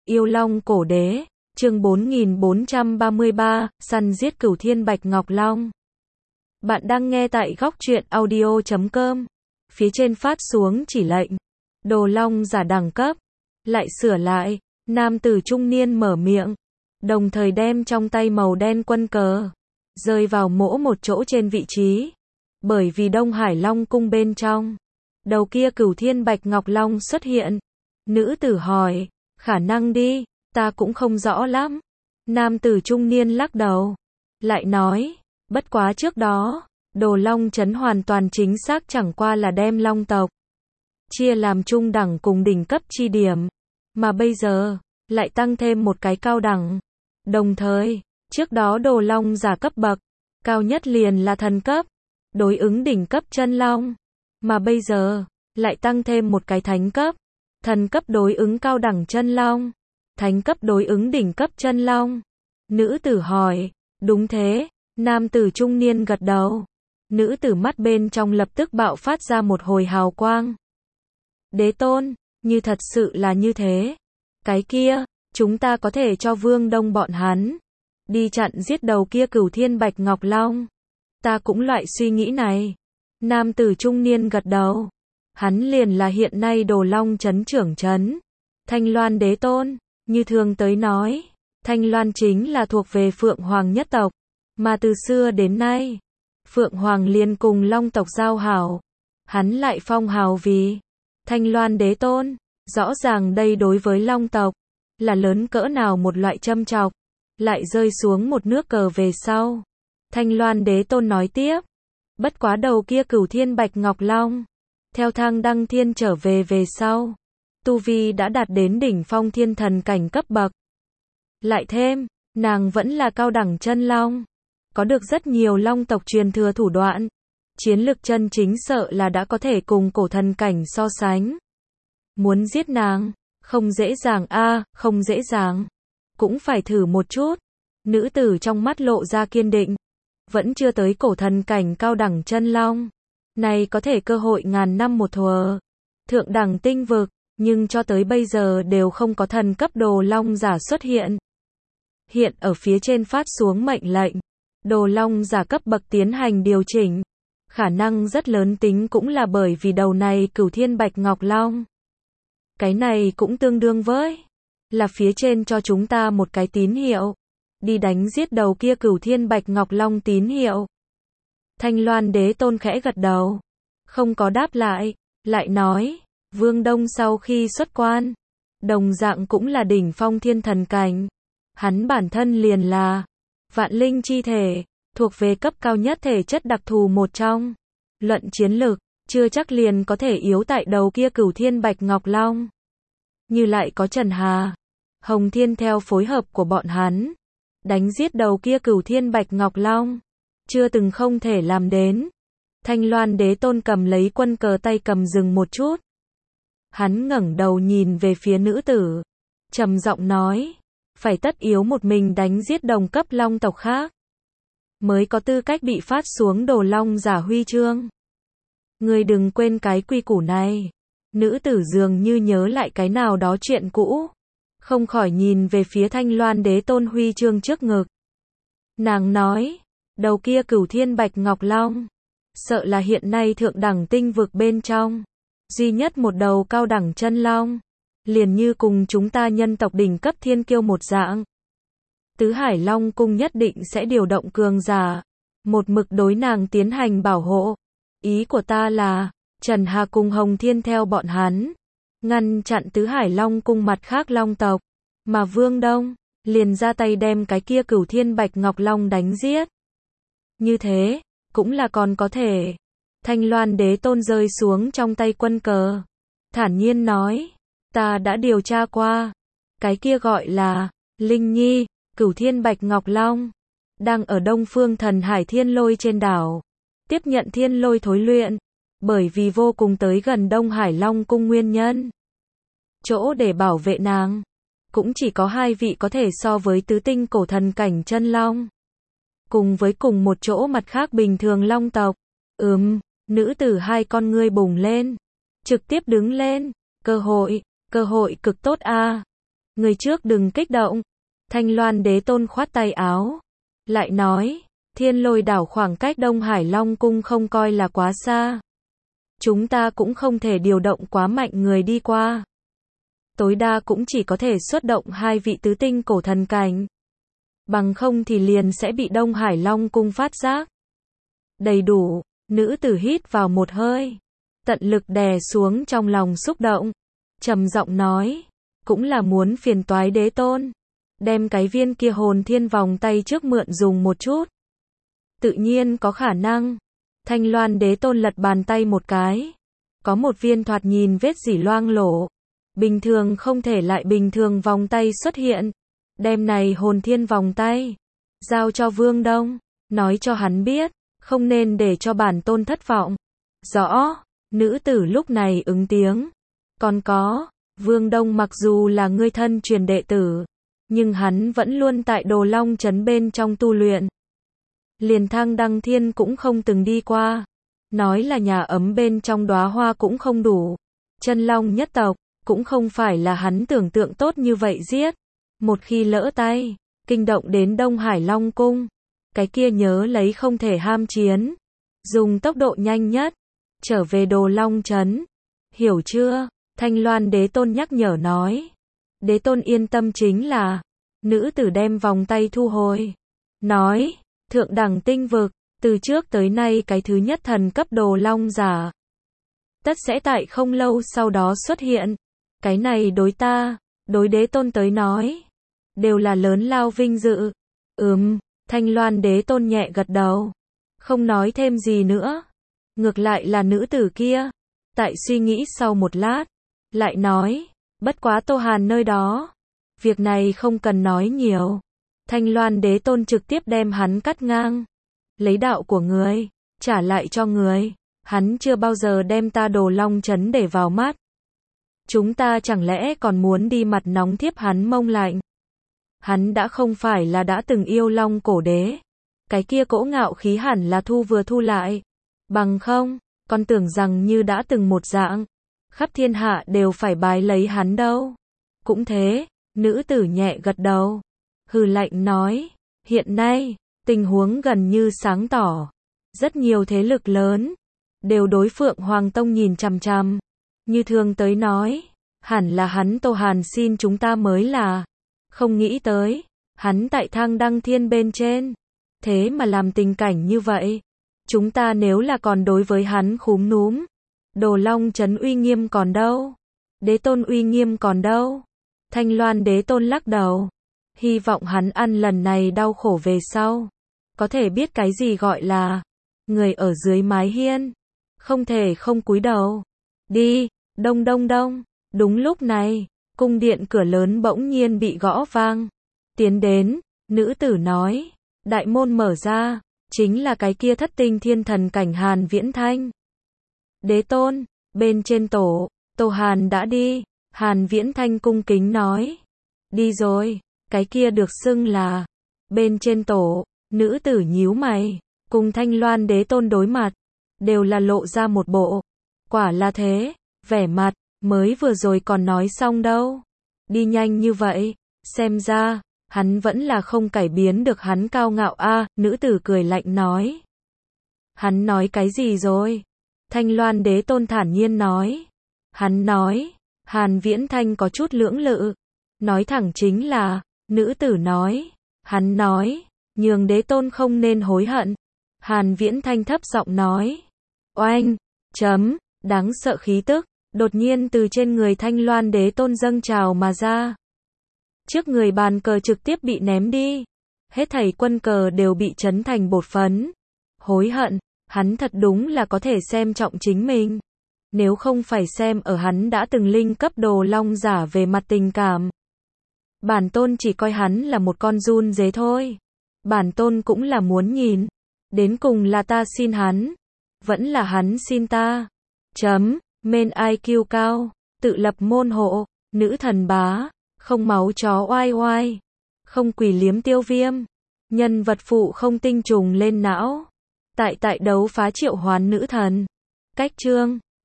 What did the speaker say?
Yêu Long cổ đế, chương 4433, săn giết cửu thiên bạch ngọc long. Bạn đang nghe tại góc truyện audio.com. Phía trên phát xuống chỉ lệnh. Đồ long giả đẳng cấp. Lại sửa lại, nam tử trung niên mở miệng. Đồng thời đem trong tay màu đen quân cờ. Rơi vào mỗi một chỗ trên vị trí. Bởi vì Đông Hải Long cung bên trong. Đầu kia cửu thiên bạch ngọc long xuất hiện. Nữ tử hỏi, khả năng đi, ta cũng không rõ lắm. Nam tử trung niên lắc đầu. Lại nói, bất quá trước đó, Đồ Long Trấn hoàn toàn chính xác chẳng qua là đem long tộc chia làm trung đẳng cùng đỉnh cấp chi điểm. Mà bây giờ, lại tăng thêm một cái cao đẳng. Đồng thời, trước đó Đồ Long giả cấp bậc, cao nhất liền là thần cấp, đối ứng đỉnh cấp chân long. Mà bây giờ, lại tăng thêm một cái thánh cấp. Thần cấp đối ứng cao đẳng chân long, thánh cấp đối ứng đỉnh cấp chân long. Nữ tử hỏi, đúng thế, nam tử trung niên gật đầu. Nữ tử mắt bên trong lập tức bạo phát ra một hồi hào quang. Đế tôn, như thật sự là như thế. Cái kia, chúng ta có thể cho Vương Đông bọn hắn đi chặn giết đầu kia cửu thiên bạch ngọc long. Ta cũng loại suy nghĩ này. Nam tử trung niên gật đầu. Hắn liền là hiện nay Đồ Long Trấn trưởng trấn, Thanh Loan đế tôn. Như thường tới nói, Thanh Loan chính là thuộc về Phượng Hoàng nhất tộc, mà từ xưa đến nay, Phượng Hoàng liền cùng Long tộc giao hảo. Hắn lại phong hào vì Thanh Loan đế tôn. Rõ ràng đây đối với Long tộc là lớn cỡ nào một loại châm chọc. Lại rơi xuống một nước cờ về sau. Thanh Loan đế tôn nói tiếp, bất quá đầu kia cửu thiên bạch ngọc long, theo thang đăng thiên trở về sau, tu vi đã đạt đến đỉnh phong thiên thần cảnh cấp bậc. Lại thêm, nàng vẫn là cao đẳng chân long, có được rất nhiều long tộc truyền thừa thủ đoạn. Chiến lực chân chính sợ là đã có thể cùng cổ thần cảnh so sánh. Muốn giết nàng, không dễ dàng không dễ dàng. Cũng phải thử một chút. Nữ tử trong mắt lộ ra kiên định. Vẫn chưa tới cổ thần cảnh cao đẳng chân long. Này có thể cơ hội ngàn năm một thuở. Thượng đẳng tinh vực, nhưng cho tới bây giờ đều không có thần cấp Đồ Long giả xuất hiện. Hiện ở phía trên phát xuống mệnh lệnh. Đồ Long giả cấp bậc tiến hành điều chỉnh. Khả năng rất lớn tính cũng là bởi vì đầu này cửu thiên bạch ngọc long. Cái này cũng tương đương với là phía trên cho chúng ta một cái tín hiệu. Đi đánh giết đầu kia cửu thiên bạch ngọc long tín hiệu. Thanh Loan đế tôn khẽ gật đầu. Không có đáp lại. Lại nói, Vương Đông sau khi xuất quan, đồng dạng cũng là đỉnh phong thiên thần cảnh. Hắn bản thân liền là vạn linh chi thể, thuộc về cấp cao nhất thể chất đặc thù một trong. Luận chiến lực, chưa chắc liền có thể yếu tại đầu kia cửu thiên bạch ngọc long. Như lại có Trần Hà, Hồng Thiên theo phối hợp của bọn hắn, đánh giết đầu kia cửu thiên bạch ngọc long, chưa từng không thể làm đến. Thanh Loan đế tôn cầm lấy quân cờ tay cầm dừng một chút. Hắn ngẩng đầu nhìn về phía nữ tử, trầm giọng nói, phải tất yếu một mình đánh giết đồng cấp long tộc khác, mới có tư cách bị phát xuống Đồ Long giả huy chương. Ngươi đừng quên cái quy củ này. Nữ tử dường như nhớ lại cái nào đó chuyện cũ, không khỏi nhìn về phía Thanh Loan đế tôn huy chương trước ngực. Nàng nói, đầu kia cửu thiên bạch ngọc long, sợ là hiện nay thượng đẳng tinh vực bên trong, duy nhất một đầu cao đẳng chân long, liền như cùng chúng ta nhân tộc đỉnh cấp thiên kiêu một dạng. Tứ Hải Long cung nhất định sẽ điều động cường giả, một mực đối nàng tiến hành bảo hộ. Ý của ta là, Trần Hà cùng Hồng Thiên theo bọn hắn, ngăn chặn Tứ Hải Long cung mặt khác long tộc, mà Vương Đông liền ra tay đem cái kia cửu thiên bạch ngọc long đánh giết. Như thế, cũng là còn có thể. Thanh Loan đế tôn rơi xuống trong tay quân cờ, thản nhiên nói, ta đã điều tra qua, cái kia gọi là Linh Nhi, cửu thiên bạch ngọc long, đang ở Đông Phương Thần Hải Thiên Lôi trên đảo, tiếp nhận thiên lôi thối luyện, bởi vì vô cùng tới gần Đông Hải Long cung nguyên nhân. Chỗ để bảo vệ nàng, cũng chỉ có hai vị có thể so với tứ tinh cổ thần cảnh chân long, cùng với cùng một chỗ mặt khác bình thường long tộc. Nữ tử hai con ngươi bùng lên, trực tiếp đứng lên, cơ hội cực tốt a. Người trước đừng kích động. Thanh Loan Đế Tôn khoát tay áo. Lại nói, Thiên Lôi đảo khoảng cách Đông Hải Long Cung không coi là quá xa. Chúng ta cũng không thể điều động quá mạnh người đi qua. Tối đa cũng chỉ có thể xuất động 2 vị tứ tinh cổ thần cảnh. Bằng không thì liền sẽ bị Đông Hải Long Cung phát giác. Đầy đủ, nữ tử hít vào một hơi. Tận lực đè xuống trong lòng xúc động. Trầm giọng nói, cũng là muốn phiền toái Đế Tôn. Đem cái viên kia hồn thiên vòng tay trước mượn dùng một chút. Tự nhiên có khả năng. Thanh Loan Đế Tôn lật bàn tay một cái. Có một viên thoạt nhìn vết dỉ loang lổ. Bình thường không thể lại bình thường vòng tay xuất hiện. Đem này hồn thiên vòng tay. Giao cho Vương Đông. Nói cho hắn biết. Không nên để cho bản tôn thất vọng. Rõ. Nữ tử lúc này ứng tiếng. Còn có. Vương Đông mặc dù là ngươi thân truyền đệ tử. Nhưng hắn vẫn luôn tại Đồ Long Trấn bên trong tu luyện. Liền Thang Đăng Thiên cũng không từng đi qua. Nói là nhà ấm bên trong đóa hoa cũng không đủ. Chân Long nhất tộc, cũng không phải là hắn tưởng tượng tốt như vậy giết. Một khi lỡ tay, kinh động đến Đông Hải Long Cung. Cái kia nhớ lấy không thể ham chiến. Dùng tốc độ nhanh nhất, trở về Đồ Long Trấn. Hiểu chưa? Thanh Loan Đế Tôn nhắc nhở nói. Đế Tôn yên tâm chính là. Nữ tử đem vòng tay thu hồi. Nói. Thượng đẳng tinh vực, từ trước tới nay cái thứ nhất thần cấp Đồ Long giả. Tất sẽ tại không lâu sau đó xuất hiện. Cái này đối ta, đối Đế Tôn tới nói. Đều là lớn lao vinh dự. Thanh Loan Đế Tôn nhẹ gật đầu. Không nói thêm gì nữa. Ngược lại là nữ tử kia. Tại suy nghĩ sau một lát. Lại nói, bất quá Tô Hàn nơi đó. Việc này không cần nói nhiều. Thanh Loan Đế Tôn trực tiếp đem hắn cắt ngang. Lấy đạo của người, trả lại cho người. Hắn chưa bao giờ đem ta Đồ Long Trấn để vào mắt. Chúng ta chẳng lẽ còn muốn đi mặt nóng thiếp hắn mông lạnh. Hắn đã không phải là đã từng yêu Long Cổ Đế. Cái kia cỗ ngạo khí hẳn là thu vừa thu lại. Bằng không, con tưởng rằng như đã từng một dạng. Khắp thiên hạ đều phải bái lấy hắn đâu. Cũng thế, nữ tử nhẹ gật đầu. Hừ lạnh nói, hiện nay, tình huống gần như sáng tỏ. Rất nhiều thế lực lớn, đều đối Phượng Hoàng Tông nhìn chằm chằm. Như thường tới nói, hẳn là hắn Tô Hàn xin chúng ta mới là. Không nghĩ tới, hắn tại Thang Đăng Thiên bên trên. Thế mà làm tình cảnh như vậy. Chúng ta nếu là còn đối với hắn khúm núm. Đồ Long Trấn uy nghiêm còn đâu? Đế Tôn uy nghiêm còn đâu? Thanh Loan Đế Tôn lắc đầu. Hy vọng hắn ăn lần này đau khổ về sau. Có thể biết cái gì gọi là người ở dưới mái hiên. Không thể không cúi đầu. Đi, đông đông đông. Đúng lúc này, cung điện cửa lớn bỗng nhiên bị gõ vang. Tiến đến, nữ tử nói. Đại môn mở ra, chính là cái kia thất tinh thiên thần cảnh Hàn Viễn Thanh. Đế Tôn, bên trên tổ, Tô Hàn đã đi. Hàn Viễn Thanh cung kính nói. Đi rồi, cái kia được xưng là bên trên tổ. Nữ tử nhíu mày, cùng Thanh Loan Đế Tôn đối mặt, đều là lộ ra một bộ. Quả là thế, vẻ mặt, mới vừa rồi còn nói xong đâu. Đi nhanh như vậy, xem ra, hắn vẫn là không cải biến được hắn cao ngạo a. Nữ tử cười lạnh nói. Hắn nói cái gì rồi? Thanh Loan Đế Tôn thản nhiên nói. Hắn nói, Hàn Viễn Thanh có chút lưỡng lự. Nói thẳng chính là, nữ tử nói. Hắn nói, nhường Đế Tôn không nên hối hận. Hàn Viễn Thanh thấp giọng nói. Oanh, đáng sợ khí tức, đột nhiên từ trên người Thanh Loan Đế Tôn dâng trào mà ra. Trước người bàn cờ trực tiếp bị ném đi. Hết thảy quân cờ đều bị chấn thành bột phấn. Hối hận, hắn thật đúng là có thể xem trọng chính mình. Nếu không phải xem ở hắn đã từng linh cấp Đồ Long giả về mặt tình cảm. Bản tôn chỉ coi hắn là một con giun dế thôi. Bản tôn cũng là muốn nhìn. Đến cùng là ta xin hắn. Vẫn là hắn xin ta. Men IQ cao. Tự lập môn hộ. Nữ thần bá. Không máu chó oai oai. Không quỷ liếm tiêu viêm. Nhân vật phụ không tinh trùng lên não. Tại đấu phá triệu hoán nữ thần. Cách chương